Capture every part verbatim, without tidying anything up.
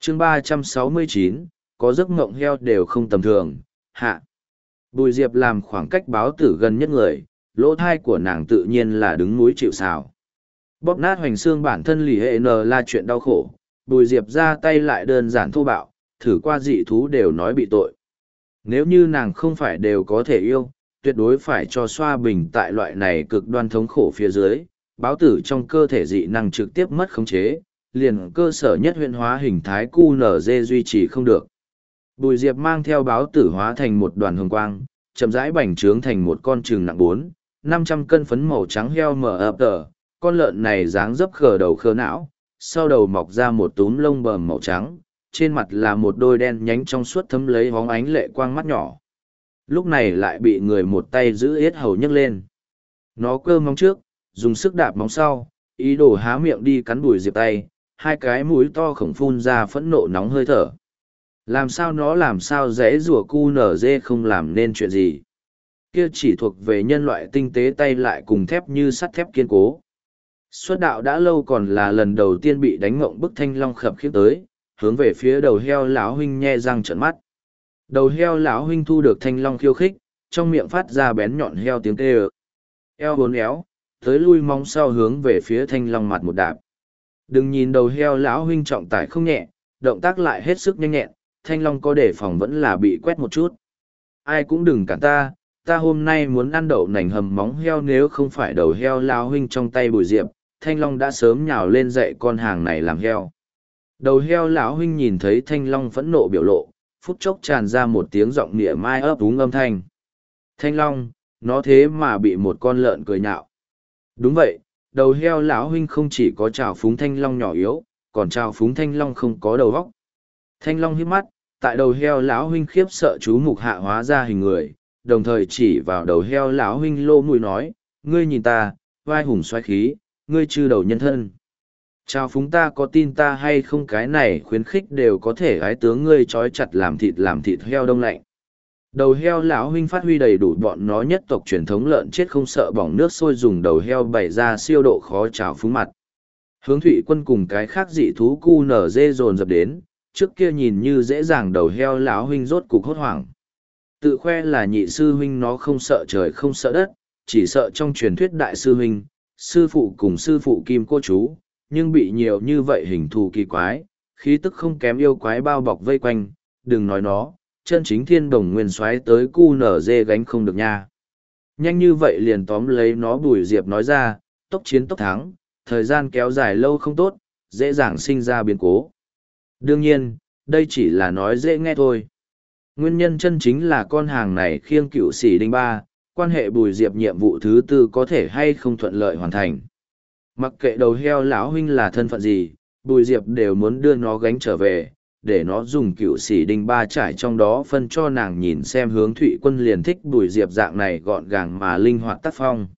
chương ba trăm sáu mươi chín, có giấc mộng heo đều không tầm thường, hạ. Bùi Diệp làm khoảng cách báo tử gần nhất người, lỗ thai của nàng tự nhiên là đứng núi chịu sào. Bóp nát hoành xương bản thân lì hệ n là chuyện đau khổ, Bùi Diệp ra tay lại đơn giản thô bạo, thử qua dị thú đều nói bị tội. Nếu như nàng không phải đều có thể yêu, tuyệt đối phải cho xoa bình tại loại này cực đoan thống khổ phía dưới, báo tử trong cơ thể dị năng trực tiếp mất khống chế, liền cơ sở nhất huyện hóa hình thái cu nở dê duy trì không được. Bùi Diệp mang theo báo tử hóa thành một đoàn hồng quang, chậm rãi bành trướng thành một con trừng nặng bốn, năm trăm cân phấn màu trắng heo mở ập tờ, con lợn này dáng dấp khờ đầu khờ não, sau đầu mọc ra một túm lông bờm màu trắng, trên mặt là một đôi đen nhánh trong suốt thấm lấy hóng ánh lệ quang mắt nhỏ. Lúc này lại bị người một tay giữ yết hầu nhấc lên. Nó cơ móng trước, dùng sức đạp móng sau, ý đồ há miệng đi cắn Bùi Diệp tay, hai cái mũi to khổng phun ra phẫn nộ nóng hơi thở. Làm sao nó làm sao dễ rùa cu nở dê không làm nên chuyện gì. Kia chỉ thuộc về nhân loại tinh tế tay lại cùng thép như sắt thép kiên cố. Xuất đạo đã lâu còn là lần đầu tiên bị đánh ngộng bức Thanh Long khập khiếp tới, hướng về phía đầu heo lão huynh nhe răng trợn mắt. Đầu heo lão huynh thu được Thanh Long khiêu khích, trong miệng phát ra bén nhọn heo tiếng kêu. Eo bốn éo, tới lui mong sau hướng về phía Thanh Long mặt một đạp. Đừng nhìn đầu heo lão huynh trọng tải không nhẹ, động tác lại hết sức nhanh nhẹn, Thanh Long có đề phòng vẫn là bị quét một chút. Ai cũng đừng cản ta, ta hôm nay muốn ăn đậu nành hầm móng heo, nếu không phải đầu heo lão huynh trong tay Bùi Diệp, Thanh Long đã sớm nhào lên dạy con hàng này làm heo. Đầu heo lão huynh nhìn thấy Thanh Long phẫn nộ biểu lộ, phút chốc tràn ra một tiếng giọng nịa mai ấp úng âm thanh. Thanh Long, nó thế mà bị một con lợn cười nhạo. Đúng vậy, đầu heo lão huynh không chỉ có trào phúng Thanh Long nhỏ yếu, còn trào phúng Thanh Long không có đầu óc. Thanh Long hít mắt, tại đầu heo lão huynh khiếp sợ chú mục hạ hóa ra hình người, đồng thời chỉ vào đầu heo lão huynh lô mùi nói, ngươi nhìn ta, vai hùng xoáy khí, ngươi chư đầu nhân thân. Chào phúng ta có tin ta hay không, cái này khuyến khích đều có thể ái tướng ngươi trói chặt làm thịt làm thịt heo đông lạnh. Đầu heo lão huynh phát huy đầy đủ bọn nó nhất tộc truyền thống lợn chết không sợ bỏng nước sôi, dùng đầu heo bày ra siêu độ khó chào phúng mặt. Hướng Thụy Quân cùng cái khác dị thú cu nở dê dồn dập đến, trước kia nhìn như dễ dàng đầu heo lão huynh rốt cục hốt hoảng. Tự khoe là nhị sư huynh nó không sợ trời không sợ đất, chỉ sợ trong truyền thuyết đại sư huynh, sư phụ cùng sư phụ kim cô chú, nhưng bị nhiều như vậy hình thù kỳ quái, khí tức không kém yêu quái bao bọc vây quanh, đừng nói nó, chân chính thiên đồng nguyên soái tới cu nở dê gánh không được nha. Nhanh như vậy liền tóm lấy nó. Bùi Diệp nói ra, tốc chiến tốc thắng, thời gian kéo dài lâu không tốt, dễ dàng sinh ra biến cố. Đương nhiên, đây chỉ là nói dễ nghe thôi. Nguyên nhân chân chính là con hàng này khiêng cựu sĩ đinh ba, quan hệ Bùi Diệp nhiệm vụ thứ tư có thể hay không thuận lợi hoàn thành. Mặc kệ đầu heo lão huynh là thân phận gì, Bùi Diệp đều muốn đưa nó gánh trở về, để nó dùng cựu sĩ đinh ba trải trong đó phân cho nàng nhìn xem. Hướng Thụy Quân liền thích Bùi Diệp dạng này gọn gàng mà linh hoạt tác phong.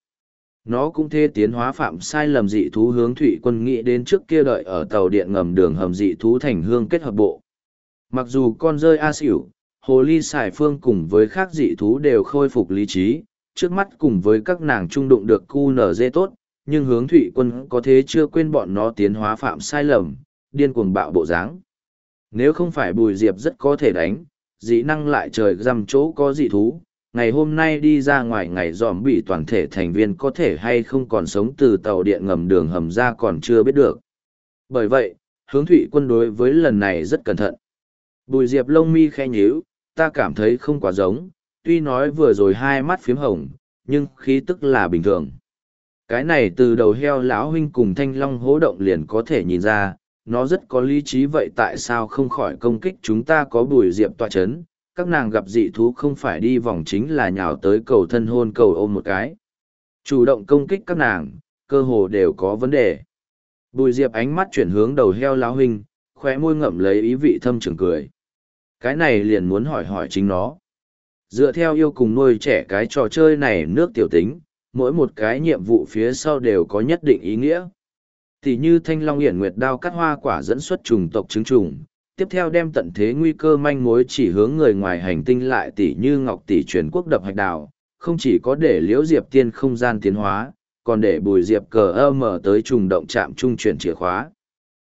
Nó cũng thê tiến hóa phạm sai lầm dị thú. Hướng Thụy Quân nghĩ đến trước kia đợi ở tàu điện ngầm đường hầm dị thú thành hương kết hợp bộ. Mặc dù con rơi A xỉu, hồ ly sải phương cùng với khác dị thú đều khôi phục lý trí, trước mắt cùng với các nàng trung đụng được cu nở dê tốt, nhưng Hướng Thụy Quân có thế chưa quên bọn nó tiến hóa phạm sai lầm, điên cuồng bạo bộ dáng. Nếu không phải Bùi Diệp rất có thể đánh, dị năng lại trời rằm chỗ có dị thú, ngày hôm nay đi ra ngoài ngày dòm bị toàn thể thành viên có thể hay không còn sống từ tàu điện ngầm đường hầm ra còn chưa biết được. Bởi vậy, Hướng Thụy Quân đối với lần này rất cẩn thận. Bùi Diệp lông mi khẽ nhíu, ta cảm thấy không quá giống, tuy nói vừa rồi hai mắt phiếm hồng, nhưng khí tức là bình thường. Cái này từ đầu heo lão huynh cùng Thanh Long hố động liền có thể nhìn ra, nó rất có lý trí. Vậy tại sao không khỏi công kích chúng ta? Có Bùi Diệp tọa chấn, các nàng gặp dị thú không phải đi vòng chính là nhào tới cầu thân hôn cầu ôm một cái. Chủ động công kích các nàng, cơ hồ đều có vấn đề. Bùi Diệp ánh mắt chuyển hướng đầu heo lão huynh, khóe môi ngậm lấy ý vị thâm trường cười. Cái này liền muốn hỏi hỏi chính nó. Dựa theo yêu cùng nuôi trẻ cái trò chơi này nước tiểu tính, mỗi một cái nhiệm vụ phía sau đều có nhất định ý nghĩa. Thì như Thanh Long Hiển Nguyệt đao cắt hoa quả dẫn xuất trùng tộc trứng trùng, tiếp theo đem tận thế nguy cơ manh mối chỉ hướng người ngoài hành tinh, lại tỷ như Ngọc tỷ truyền quốc đập hạch đào, không chỉ có để Liễu Diệp tiên không gian tiến hóa, còn để Bùi Diệp cờ ơ mở tới trùng động chạm trung chuyển chìa khóa.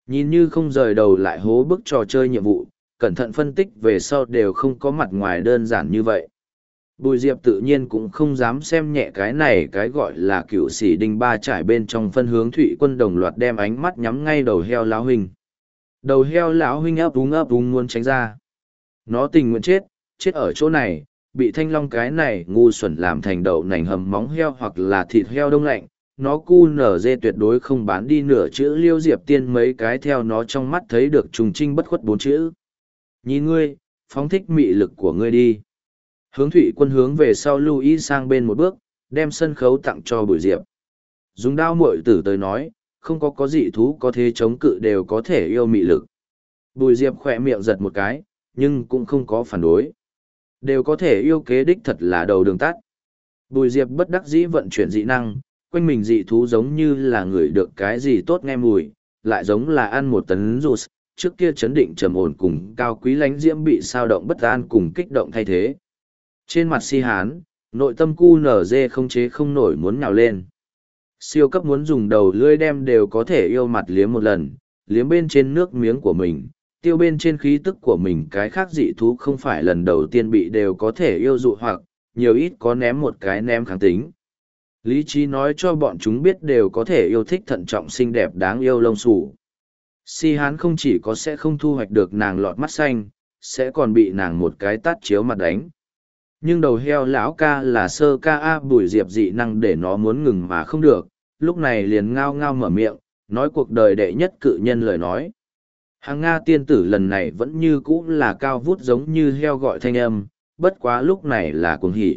Nhìn như không rời đầu lại hố bức trò chơi nhiệm vụ, cẩn thận phân tích về sau đều không có mặt ngoài đơn giản như vậy. Bùi Diệp tự nhiên cũng không dám xem nhẹ cái này, cái gọi là cựu sĩ đinh ba trải bên trong phân hướng Thụy Quân đồng loạt đem ánh mắt nhắm ngay đầu heo lão huynh. Đầu heo lão huynh ấp úng ấp úng muốn tránh ra. Nó tình nguyện chết, chết ở chỗ này, bị thanh long cái này ngu xuẩn làm thành đậu nành hầm móng heo hoặc là thịt heo đông lạnh. Nó cu nở dê tuyệt đối không bán đi nửa chữ Liêu Diệp Tiên mấy cái theo nó trong mắt thấy được trùng trinh bất khuất bốn chữ. Nhìn ngươi, phóng thích mị lực của ngươi đi. Hướng Thụy Quân hướng về sau lưu ý sang bên một bước, đem sân khấu tặng cho Bùi Diệp. Dùng đao muội tử tới nói, không có có dị thú có thể chống cự đều có thể yêu mị lực. Bùi Diệp khỏe miệng giật một cái, nhưng cũng không có phản đối. Đều có thể yêu kế đích thật là đầu đường tắt. Bùi Diệp bất đắc dĩ vận chuyển dị năng, quanh mình dị thú giống như là người được cái gì tốt nghe mùi, lại giống là ăn một tấn rụt, trước kia chấn định trầm ổn cùng cao quý lánh diễm bị sao động bất an cùng kích động thay thế. Trên mặt si hán, nội tâm cu nở dê không chế không nổi muốn nhào lên. Siêu cấp muốn dùng đầu lưỡi đem đều có thể yêu mặt liếm một lần, liếm bên trên nước miếng của mình, tiêu bên trên khí tức của mình, cái khác dị thú không phải lần đầu tiên bị đều có thể yêu dụ hoặc, nhiều ít có ném một cái ném kháng tính. Lý trí nói cho bọn chúng biết đều có thể yêu thích thận trọng xinh đẹp đáng yêu lông xù. Si hán không chỉ có sẽ không thu hoạch được nàng lọt mắt xanh, sẽ còn bị nàng một cái tát chiếu mặt đánh. Nhưng đầu heo lão ca là sơ ca a Bùi Diệp dị năng để nó muốn ngừng mà không được, lúc này liền ngao ngao mở miệng, nói cuộc đời đệ nhất cự nhân lời nói. Hàng Nga tiên tử lần này vẫn như cũ là cao vút giống như heo gọi thanh âm, bất quá lúc này là cuồng hỉ.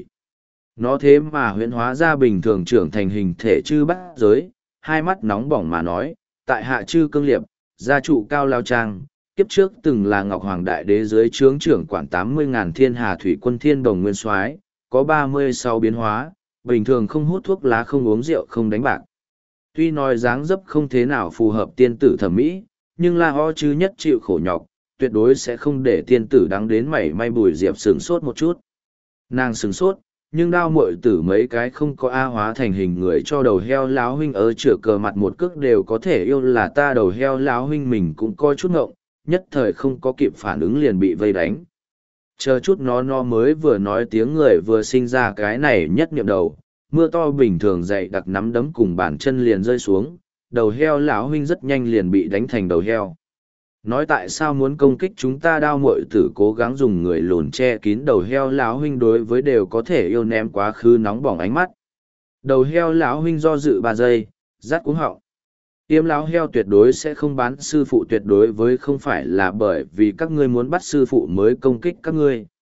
Nó thế mà huyễn hóa ra bình thường trưởng thành hình thể chư bát giới, hai mắt nóng bỏng mà nói, tại hạ chư cương liệp, gia trụ cao lao trang, kiếp trước từng là Ngọc Hoàng Đại Đế dưới trướng trưởng quản tám mươi ngàn thiên hà thủy quân thiên đồng nguyên soái, có ba mươi sáu biến hóa, bình thường không hút thuốc lá không uống rượu không đánh bạc. Tuy nói dáng dấp không thế nào phù hợp tiên tử thẩm mỹ, nhưng là ho chứ nhất chịu khổ nhọc, tuyệt đối sẽ không để tiên tử đắng đến mảy may. Bùi Diệp sửng sốt một chút. Nàng sửng sốt, nhưng đao muội tử mấy cái không có a hóa thành hình người cho đầu heo láo huynh ở chửa cờ mặt một cước đều có thể yêu là ta. Đầu heo láo huynh mình cũng coi chút ngộng, nhất thời không có kịp phản ứng liền bị vây đánh. Chờ chút nó nó mới vừa nói tiếng người vừa sinh ra cái này nhất niệm đầu, mưa to bình thường dậy đặc nắm đấm cùng bàn chân liền rơi xuống, đầu heo lão huynh rất nhanh liền bị đánh thành đầu heo. Nói tại sao muốn công kích chúng ta, đao muội tử cố gắng dùng người lùn che kín đầu heo lão huynh đối với đều có thể yêu ném quá khứ nóng bỏng ánh mắt. Đầu heo lão huynh do dự ba giây, rát cuống họng. Tiêm lão heo tuyệt đối sẽ không bán sư phụ, tuyệt đối với không phải là bởi vì các ngươi muốn bắt sư phụ mới công kích các ngươi.